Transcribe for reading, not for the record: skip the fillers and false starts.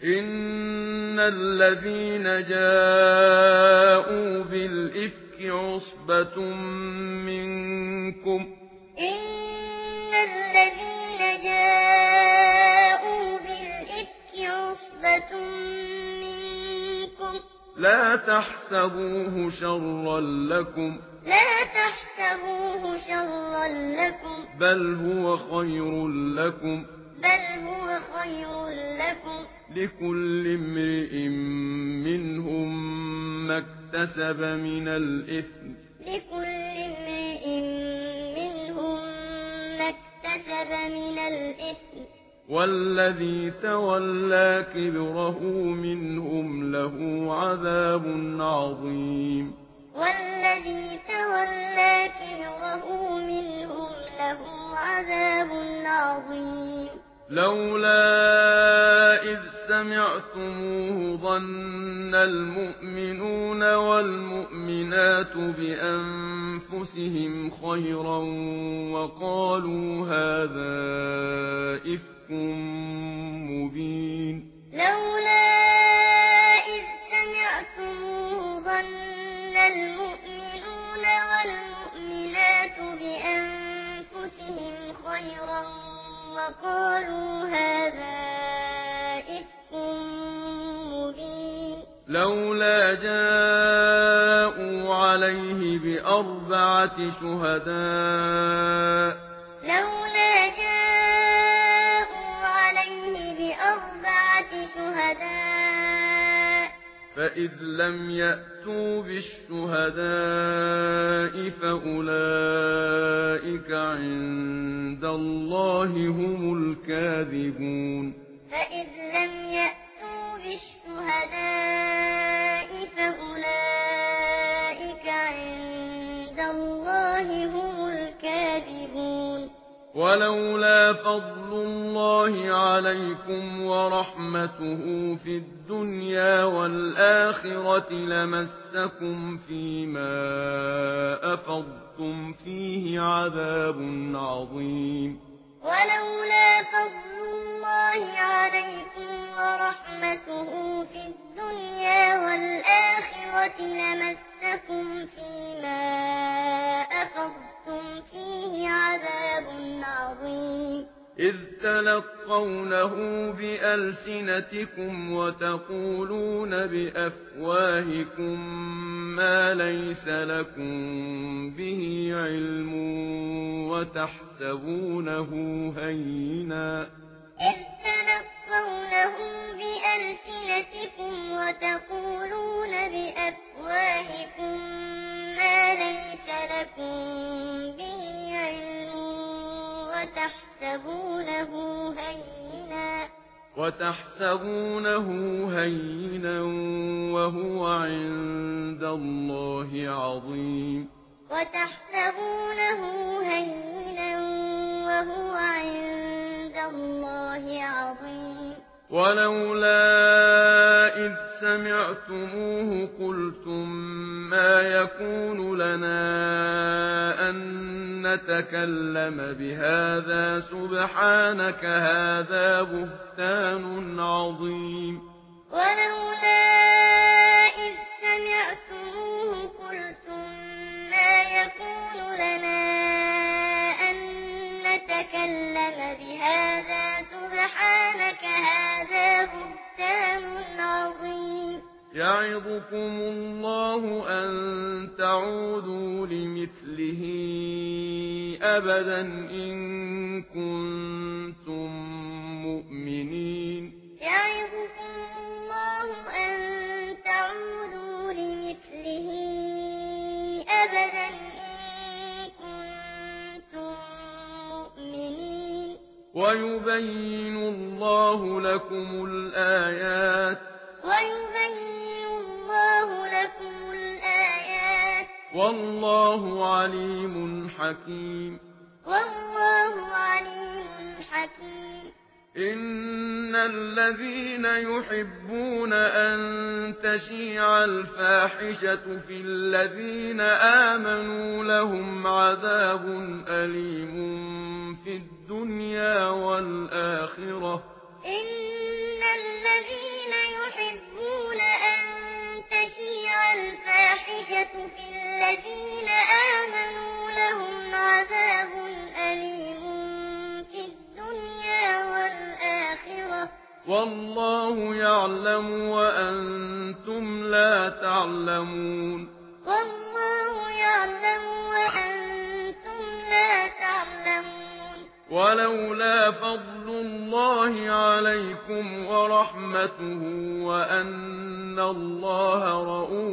إن الذين جاءوا بالإفك عصبة منكم إن الذين جاءوا بالإفك عصبة منكم لا تحسبوه شرا لكم بل هو خير لكم لكل امرئ منهم ما اكتسب من الإثم والذي تولى كبره منهم له عذاب عظيم لولا إذ سمعتموه ظن المؤمنون والمؤمنات بأنفسهم خيرا وقالوا هذا إفك مبين لولا إذ سمعتموه ظن المؤمنون والمؤمنات بأنفسهم خيرا وقالوا هذا إفك مبين لولا جاءوا عليه بأربعة شهداء فإذ لم يأتوا بالشهداء فأولئك عند الله هم الكاذبون ولولا فضل الله عليكم ورحمته في الدنيا والآخرة لمسكم فيما أفضتم فيه عذاب عظيم ولولا فضل الله عليكم ورحمته في الدنيا والآخرة لمسكم فيما أفضتم فيه عذاب عظيم إذ تلقونه بألسنتكم وتقولون بأفواهكم ما ليس لكم به علم وتحسبونه هينا وتقولون بأفواهكم ما ليس لكم به علم وتحسبونه هينا وهو عند الله عظيم ولولا إذ سمعتموه قلتم ما يكون لنا أن نتكلم بهذا سبحانك هذا بهتان عظيم ولولا إذ سمعتموه قلتم ما يكون لنا أن نتكلم بهذا سبحانك هذا بهتان عظيم يعظكم الله أن تعودوا لمثله أبدا إن كنتم مؤمنين يعظكم الله أن تعودوا لمثله أبدا إن كنتم مؤمنين ويبين الله لكم الآيات والله عليم حكيم إن الذين يحبون أن تشيع الفاحشة في الذين آمنوا لهم عذاب أليم في الدنيا والآخرة إن الذين الفاحشة في الذين آمنوا لهم عذاب أليم في الدنيا والآخرة والله يعلم وأنتم لا تعلمون والله يعلم وأنتم لا تعلمون ولولا فضل الله عليكم ورحمته وأن الله رؤوف